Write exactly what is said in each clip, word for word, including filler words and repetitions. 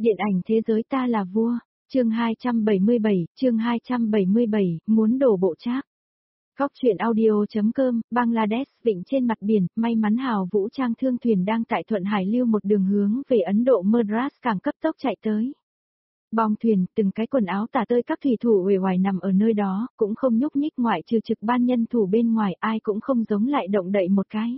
Điện ảnh thế giới ta là vua, chương hai trăm bảy mươi bảy, chương hai trăm bảy mươi bảy, muốn đổ bộ Trác. Góc truyện audio.com, Bangladesh, vịnh trên mặt biển, may mắn Hào Vũ Trang thương thuyền đang tại Thuận Hải lưu một đường hướng về Ấn Độ Madras càng cấp tốc chạy tới. Bong thuyền, từng cái quần áo tả tơi các thủy thủ uể oải nằm ở nơi đó, cũng không nhúc nhích ngoại trừ trực ban nhân thủ bên ngoài, ai cũng không giống lại động đậy một cái.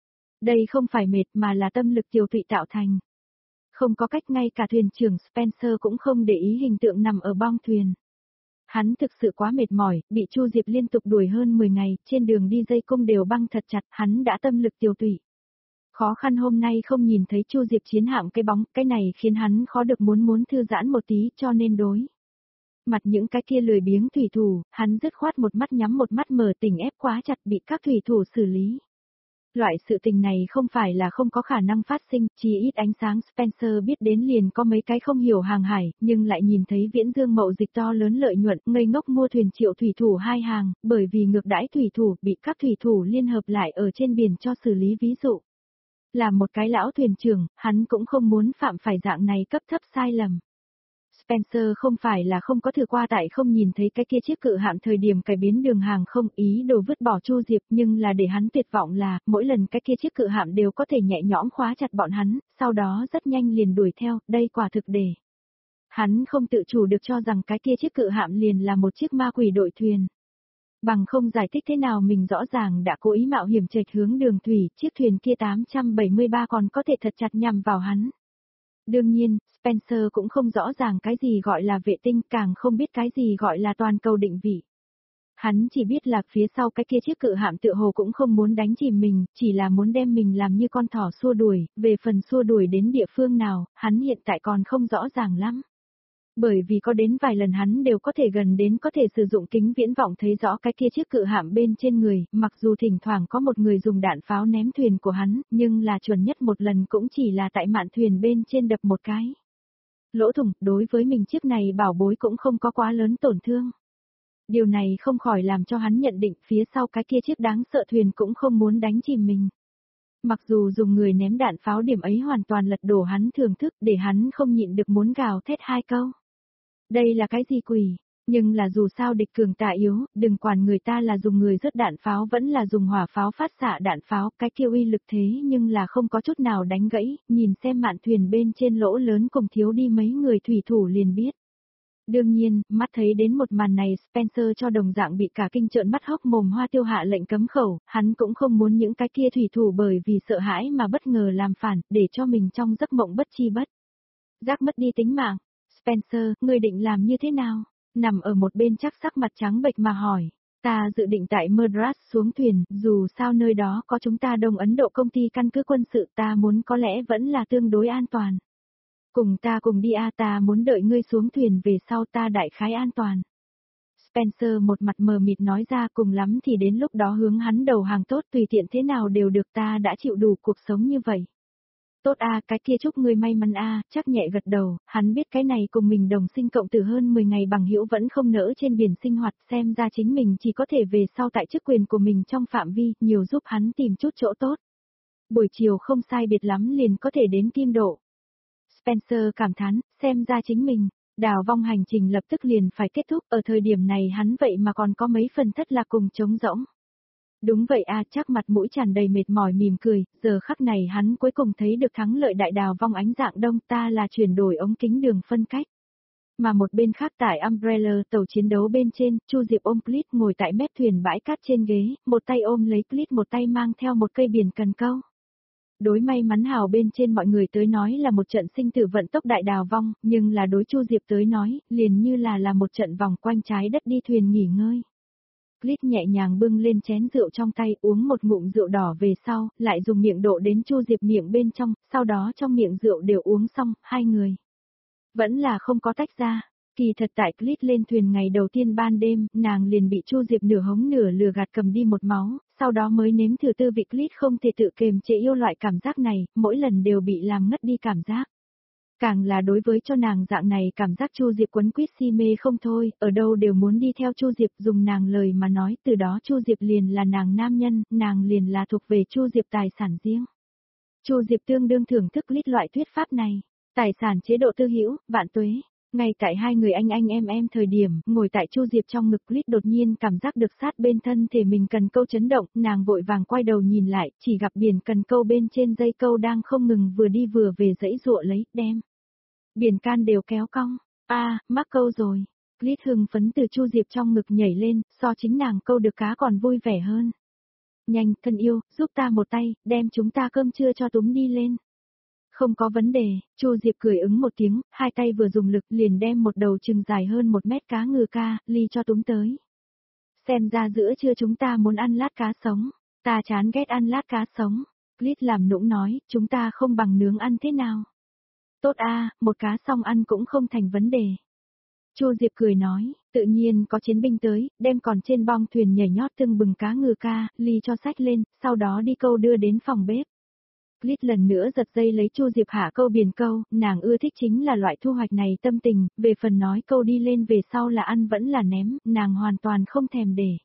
Đây không phải mệt mà là tâm lực tiều tụy tạo thành. Không có cách, ngay cả thuyền trưởng Spencer cũng không để ý hình tượng nằm ở bong thuyền. Hắn thực sự quá mệt mỏi, bị Chu Diệp liên tục đuổi hơn mười ngày, trên đường đi dây cung đều băng thật chặt, hắn đã tâm lực tiều tụy. Khó khăn hôm nay không nhìn thấy Chu Diệp chiến hạm cái bóng, cái này khiến hắn khó được muốn muốn thư giãn một tí, cho nên đối mặt những cái kia lười biếng thủy thủ, hắn dứt khoát một mắt nhắm một mắt mở, tình ép quá chặt bị các thủy thủ xử lý. Loại sự tình này không phải là không có khả năng phát sinh, chỉ ít ánh sáng Spencer biết đến liền có mấy cái không hiểu hàng hải, nhưng lại nhìn thấy viễn dương mậu dịch to lớn lợi nhuận, ngây ngốc mua thuyền triệu thủy thủ hai hàng, bởi vì ngược đãi thủy thủ bị các thủy thủ liên hợp lại ở trên biển cho xử lý. Ví dụ, là một cái lão thuyền trưởng, hắn cũng không muốn phạm phải dạng này cấp thấp sai lầm. Spencer không phải là không có thử qua, tại không nhìn thấy cái kia chiếc cự hạm thời điểm cải biến đường hàng không ý đồ vứt bỏ Chu Diệp, nhưng là để hắn tuyệt vọng là, mỗi lần cái kia chiếc cự hạm đều có thể nhẹ nhõm khóa chặt bọn hắn, sau đó rất nhanh liền đuổi theo, đây quả thực để hắn không tự chủ được cho rằng cái kia chiếc cự hạm liền là một chiếc ma quỷ đội thuyền. Bằng không giải thích thế nào mình rõ ràng đã cố ý mạo hiểm chệch hướng đường thủy, chiếc thuyền kia tám trăm bảy mươi ba còn có thể thật chặt nhằm vào hắn. Đương nhiên, Spencer cũng không rõ ràng cái gì gọi là vệ tinh, càng không biết cái gì gọi là toàn cầu định vị. Hắn chỉ biết là phía sau cái kia chiếc cự hạm tựa hồ cũng không muốn đánh chìm mình, chỉ là muốn đem mình làm như con thỏ xua đuổi, về phần xua đuổi đến địa phương nào, hắn hiện tại còn không rõ ràng lắm. Bởi vì có đến vài lần hắn đều có thể gần đến có thể sử dụng kính viễn vọng thấy rõ cái kia chiếc cự hạm bên trên người, mặc dù thỉnh thoảng có một người dùng đạn pháo ném thuyền của hắn, nhưng là chuẩn nhất một lần cũng chỉ là tại mạn thuyền bên trên đập một cái lỗ thủng, đối với mình chiếc này bảo bối cũng không có quá lớn tổn thương. Điều này không khỏi làm cho hắn nhận định phía sau cái kia chiếc đáng sợ thuyền cũng không muốn đánh chìm mình. Mặc dù dùng người ném đạn pháo, điểm ấy hoàn toàn lật đổ hắn thưởng thức, để hắn không nhịn được muốn gào thét hai câu. Đây là cái gì quỷ? Nhưng là dù sao địch cường tà yếu, đừng quản người ta là dùng người rớt đạn pháo vẫn là dùng hỏa pháo phát xạ đạn pháo, cái kia uy lực thế nhưng là không có chút nào đánh gãy, nhìn xem mạn thuyền bên trên lỗ lớn cùng thiếu đi mấy người thủy thủ liền biết. Đương nhiên, mắt thấy đến một màn này Spencer cho đồng dạng bị cả kinh trợn mắt hốc mồm hoa tiêu hạ lệnh cấm khẩu, hắn cũng không muốn những cái kia thủy thủ bởi vì sợ hãi mà bất ngờ làm phản, để cho mình trong giấc mộng bất chi bất giác mất đi tính mạng. Spencer, ngươi định làm như thế nào? Nằm ở một bên chắc sắc mặt trắng bệch mà hỏi. Ta dự định tại Madras xuống thuyền, dù sao nơi đó có chúng ta Đông Ấn Độ công ty căn cứ quân sự, ta muốn có lẽ vẫn là tương đối an toàn. Cùng ta cùng đi a, ta muốn đợi ngươi xuống thuyền về sau ta đại khái an toàn. Spencer một mặt mờ mịt nói ra, cùng lắm thì đến lúc đó hướng hắn đầu hàng tốt, tùy tiện thế nào đều được, ta đã chịu đủ cuộc sống như vậy. Tốt a, cái kia chúc ngươi may mắn a, chắc nhẹ gật đầu, hắn biết cái này cùng mình đồng sinh cộng tử hơn mười ngày bằng hữu vẫn không nỡ trên biển sinh hoạt, xem ra chính mình chỉ có thể về sau tại chức quyền của mình trong phạm vi, nhiều giúp hắn tìm chút chỗ tốt. Buổi chiều không sai biệt lắm liền có thể đến Kim Độ. Spencer cảm thán, xem ra chính mình, đào vong hành trình lập tức liền phải kết thúc, ở thời điểm này hắn vậy mà còn có mấy phần thất lạc cùng trống rỗng. Đúng vậy a, chắc mặt mũi tràn đầy mệt mỏi mỉm cười, giờ khắc này hắn cuối cùng thấy được thắng lợi đại đào vong ánh dạng đông, ta là chuyển đổi ống kính đường phân cách. Mà một bên khác tại Umbrella tàu chiến đấu bên trên, Chu Diệp ôm Clint ngồi tại mép thuyền bãi cát trên ghế, một tay ôm lấy Clint, một tay mang theo một cây biển cần câu. Đối may mắn Hào bên trên mọi người tới nói là một trận sinh tử vận tốc đại đào vong, nhưng là đối Chu Diệp tới nói, liền như là là một trận vòng quanh trái đất đi thuyền nghỉ ngơi. Clint nhẹ nhàng bưng lên chén rượu trong tay, uống một ngụm rượu đỏ về sau, lại dùng miệng độ đến Chu Diệp miệng bên trong, sau đó trong miệng rượu đều uống xong, hai người vẫn là không có tách ra. Kỳ thật tại Clint lên thuyền ngày đầu tiên ban đêm, nàng liền bị Chu Diệp nửa hống nửa lừa gạt cầm đi một máu, sau đó mới nếm thử tư vị. Clint không thể tự kềm chế yêu loại cảm giác này, mỗi lần đều bị làm ngất đi cảm giác. Càng là đối với cho nàng dạng này cảm giác Chu Diệp quấn quýt si mê không thôi, ở đâu đều muốn đi theo Chu Diệp, dùng nàng lời mà nói, từ đó Chu Diệp liền là nàng nam nhân, nàng liền là thuộc về Chu Diệp tài sản riêng. Chu Diệp tương đương thưởng thức Clint loại thuyết pháp này. Tài sản chế độ tư hữu, vạn tuế. Ngay tại hai người anh anh em em thời điểm, ngồi tại Chu Diệp trong ngực Clit đột nhiên cảm giác được sát bên thân thể mình cần câu chấn động, nàng vội vàng quay đầu nhìn lại, chỉ gặp biển cần câu bên trên dây câu đang không ngừng vừa đi vừa về dãy dụa lấy, đem. Biển can đều kéo cong, a mắc câu rồi. Clit hưng phấn từ Chu Diệp trong ngực nhảy lên, so chính nàng câu được cá còn vui vẻ hơn. Nhanh, thân yêu, giúp ta một tay, đem chúng ta cơm trưa cho túm đi lên. Không có vấn đề, Chu Diệp cười ứng một tiếng, hai tay vừa dùng lực liền đem một đầu chừng dài hơn một mét cá ngừ ca, ly cho túm tới. Xem ra giữa trưa chúng ta muốn ăn lát cá sống, ta chán ghét ăn lát cá sống. Clit làm nũng nói, chúng ta không bằng nướng ăn thế nào. Tốt a, một cá xong ăn cũng không thành vấn đề. Chu Diệp cười nói, tự nhiên có chiến binh tới, đem còn trên bong thuyền nhảy nhót tưng bừng cá ngừ ca, ly cho sách lên, sau đó đi câu đưa đến phòng bếp. Clit lần nữa giật dây lấy Chu Diệp hạ câu biển câu, nàng ưa thích chính là loại thu hoạch này tâm tình, về phần nói câu đi lên về sau là ăn vẫn là ném, nàng hoàn toàn không thèm để.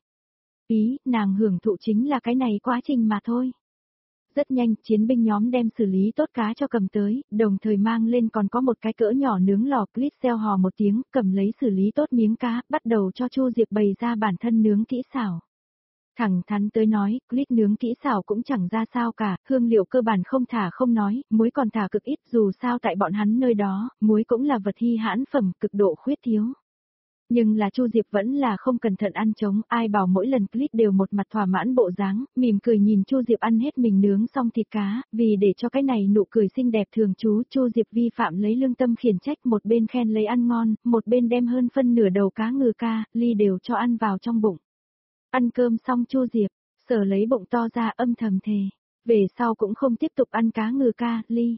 Ý, nàng hưởng thụ chính là cái này quá trình mà thôi. Rất nhanh, chiến binh nhóm đem xử lý tốt cá cho cầm tới, đồng thời mang lên còn có một cái cỡ nhỏ nướng lò. Clit xeo hò một tiếng, cầm lấy xử lý tốt miếng cá, bắt đầu cho Chu Diệp bày ra bản thân nướng kỹ xảo. Thẳng thắn tới nói, Clit nướng kỹ xảo cũng chẳng ra sao cả, hương liệu cơ bản không thả không nói, muối còn thả cực ít, dù sao tại bọn hắn nơi đó, muối cũng là vật hi hãn phẩm, cực độ khuyết thiếu. Nhưng là Chu Diệp vẫn là không cẩn thận ăn trống, ai bảo mỗi lần Clit đều một mặt thỏa mãn bộ dáng, mỉm cười nhìn Chu Diệp ăn hết mình nướng xong thịt cá, vì để cho cái này nụ cười xinh đẹp thường trú, Chu Diệp vi phạm lấy lương tâm khiển trách, một bên khen lấy ăn ngon, một bên đem hơn phân nửa đầu cá ngừ ca, ly đều cho ăn vào trong bụng. Ăn cơm xong Chu Diệp, sở lấy bụng to ra âm thầm thề, về sau cũng không tiếp tục ăn cá ngừ ca, ly.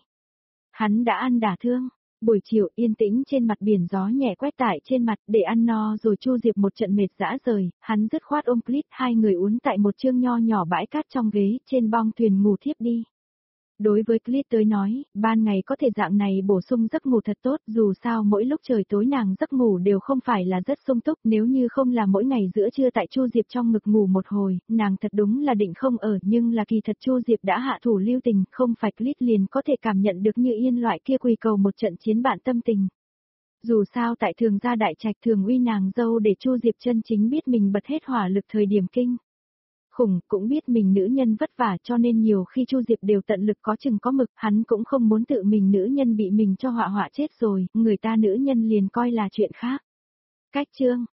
Hắn đã ăn đả thương. Buổi chiều yên tĩnh trên mặt biển, gió nhẹ quét tại trên mặt, để ăn no rồi Chu Diệp một trận mệt dã rời, hắn dứt khoát ôm Clit, hai người uốn tại một chương nho nhỏ bãi cát trong ghế, trên bong thuyền ngủ thiếp đi. Đối với Clit tới nói, ban ngày có thể dạng này bổ sung giấc ngủ thật tốt, dù sao mỗi lúc trời tối nàng giấc ngủ đều không phải là rất sung túc, nếu như không là mỗi ngày giữa trưa tại Chu Diệp trong ngực ngủ một hồi, nàng thật đúng là định không ở, nhưng là kỳ thật Chu Diệp đã hạ thủ lưu tình, không phải Clit liền có thể cảm nhận được như yên loại kia quỳ cầu một trận chiến bạn tâm tình. Dù sao tại Thường gia đại trạch thường uy nàng dâu để Chu Diệp chân chính biết mình bật hết hỏa lực thời điểm kinh khủng, cũng biết mình nữ nhân vất vả, cho nên nhiều khi Chu Diệp đều tận lực có chừng có mực, hắn cũng không muốn tự mình nữ nhân bị mình cho họa họa chết rồi, người ta nữ nhân liền coi là chuyện khác. Cách chương